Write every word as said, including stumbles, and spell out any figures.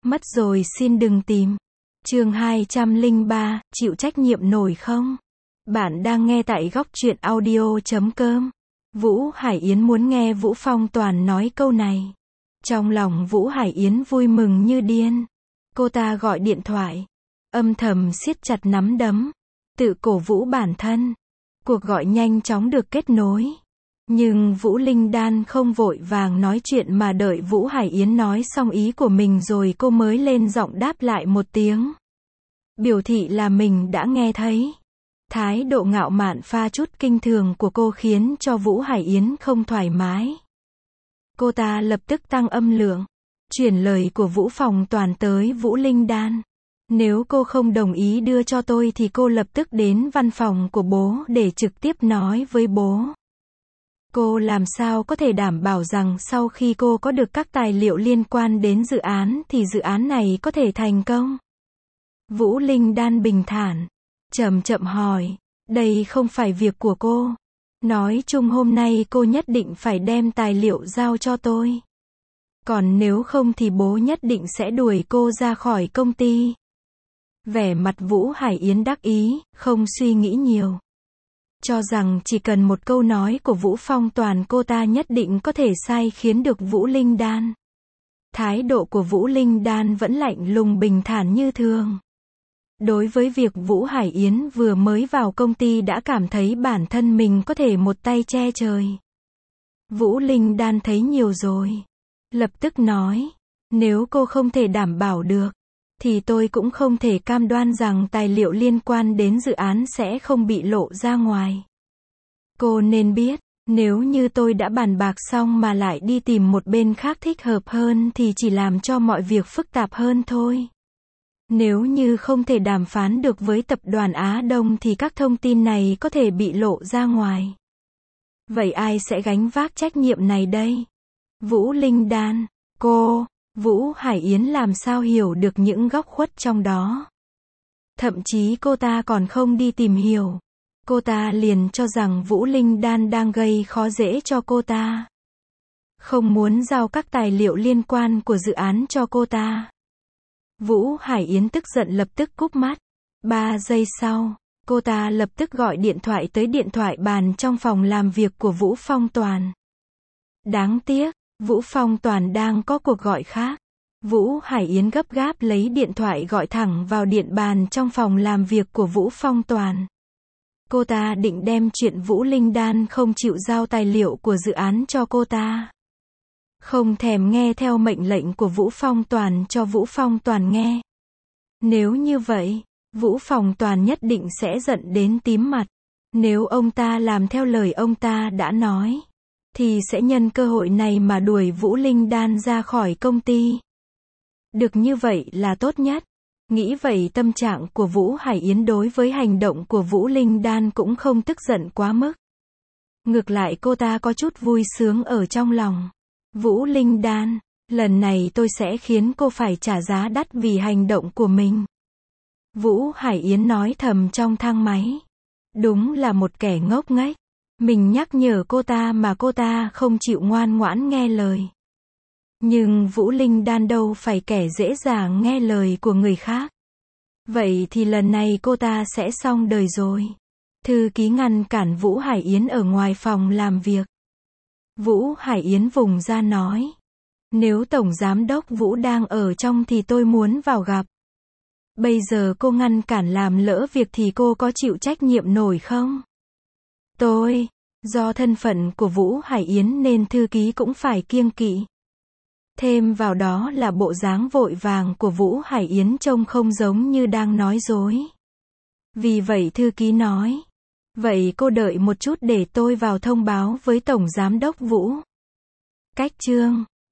Mất rồi xin đừng tìm. Chương hai trăm lẻ ba, chịu trách nhiệm nổi không? Bạn đang nghe tại góc truyện audio chấm com. Vũ Hải Yến muốn nghe Vũ Phong Toàn nói câu này. Trong lòng Vũ Hải Yến vui mừng như điên. Cô ta gọi điện thoại, âm thầm siết chặt nắm đấm, tự cổ vũ bản thân. Cuộc gọi nhanh chóng được kết nối. Nhưng Vũ Linh Đan không vội vàng nói chuyện mà đợi Vũ Hải Yến nói xong ý của mình rồi cô mới lên giọng đáp lại một tiếng. Biểu thị là mình đã nghe thấy. Thái độ ngạo mạn pha chút kinh thường của cô khiến cho Vũ Hải Yến không thoải mái. Cô ta lập tức tăng âm lượng, chuyển lời của Vũ Phong Toàn tới Vũ Linh Đan. Nếu cô không đồng ý đưa cho tôi thì cô lập tức đến văn phòng của bố để trực tiếp nói với bố. Cô làm sao có thể đảm bảo rằng sau khi cô có được các tài liệu liên quan đến dự án thì dự án này có thể thành công? Vũ Linh Đan bình thản, chậm chậm hỏi, đây không phải việc của cô. Nói chung hôm nay cô nhất định phải đem tài liệu giao cho tôi. Còn nếu không thì bố nhất định sẽ đuổi cô ra khỏi công ty. Vẻ mặt Vũ Hải Yến đắc ý, không suy nghĩ nhiều. Cho rằng chỉ cần một câu nói của Vũ Phong Toàn cô ta nhất định có thể sai khiến được Vũ Linh Đan. Thái độ của Vũ Linh Đan vẫn lạnh lùng bình thản như thường. Đối với việc Vũ Hải Yến vừa mới vào công ty đã cảm thấy bản thân mình có thể một tay che trời. Vũ Linh Đan thấy nhiều rồi. Lập tức nói, nếu cô không thể đảm bảo được, thì tôi cũng không thể cam đoan rằng tài liệu liên quan đến dự án sẽ không bị lộ ra ngoài. Cô nên biết, nếu như tôi đã bàn bạc xong mà lại đi tìm một bên khác thích hợp hơn thì chỉ làm cho mọi việc phức tạp hơn thôi. Nếu như không thể đàm phán được với tập đoàn Á Đông thì các thông tin này có thể bị lộ ra ngoài. Vậy ai sẽ gánh vác trách nhiệm này đây? Vũ Linh Đan, cô, Vũ Hải Yến làm sao hiểu được những góc khuất trong đó. Thậm chí cô ta còn không đi tìm hiểu. Cô ta liền cho rằng Vũ Linh Đan đang gây khó dễ cho cô ta. Không muốn giao các tài liệu liên quan của dự án cho cô ta. Vũ Hải Yến tức giận lập tức cúp mắt. Ba giây sau, cô ta lập tức gọi điện thoại tới điện thoại bàn trong phòng làm việc của Vũ Phong Toàn. Đáng tiếc, Vũ Phong Toàn đang có cuộc gọi khác. Vũ Hải Yến gấp gáp lấy điện thoại gọi thẳng vào điện bàn trong phòng làm việc của Vũ Phong Toàn. Cô ta định đem chuyện Vũ Linh Đan không chịu giao tài liệu của dự án cho cô ta. Không thèm nghe theo mệnh lệnh của Vũ Phong Toàn cho Vũ Phong Toàn nghe. Nếu như vậy, Vũ Phong Toàn nhất định sẽ giận đến tím mặt. Nếu ông ta làm theo lời ông ta đã nói, thì sẽ nhân cơ hội này mà đuổi Vũ Linh Đan ra khỏi công ty. Được như vậy là tốt nhất. Nghĩ vậy tâm trạng của Vũ Hải Yến đối với hành động của Vũ Linh Đan cũng không tức giận quá mức. Ngược lại cô ta có chút vui sướng ở trong lòng. Vũ Linh Đan, lần này tôi sẽ khiến cô phải trả giá đắt vì hành động của mình. Vũ Hải Yến nói thầm trong thang máy. Đúng là một kẻ ngốc nghếch. Mình nhắc nhở cô ta mà cô ta không chịu ngoan ngoãn nghe lời. Nhưng Vũ Linh Đan đâu phải kẻ dễ dàng nghe lời của người khác. Vậy thì lần này cô ta sẽ xong đời rồi. Thư ký ngăn cản Vũ Hải Yến ở ngoài phòng làm việc. Vũ Hải Yến vùng ra nói. Nếu Tổng Giám đốc Vũ đang ở trong thì tôi muốn vào gặp. Bây giờ cô ngăn cản làm lỡ việc thì cô có chịu trách nhiệm nổi không? Tôi, do thân phận của Vũ Hải Yến nên thư ký cũng phải kiêng kỵ. Thêm vào đó là bộ dáng vội vàng của Vũ Hải Yến trông không giống như đang nói dối. Vì vậy thư ký nói. Vậy cô đợi một chút để tôi vào thông báo với Tổng Giám đốc Vũ. Cách chương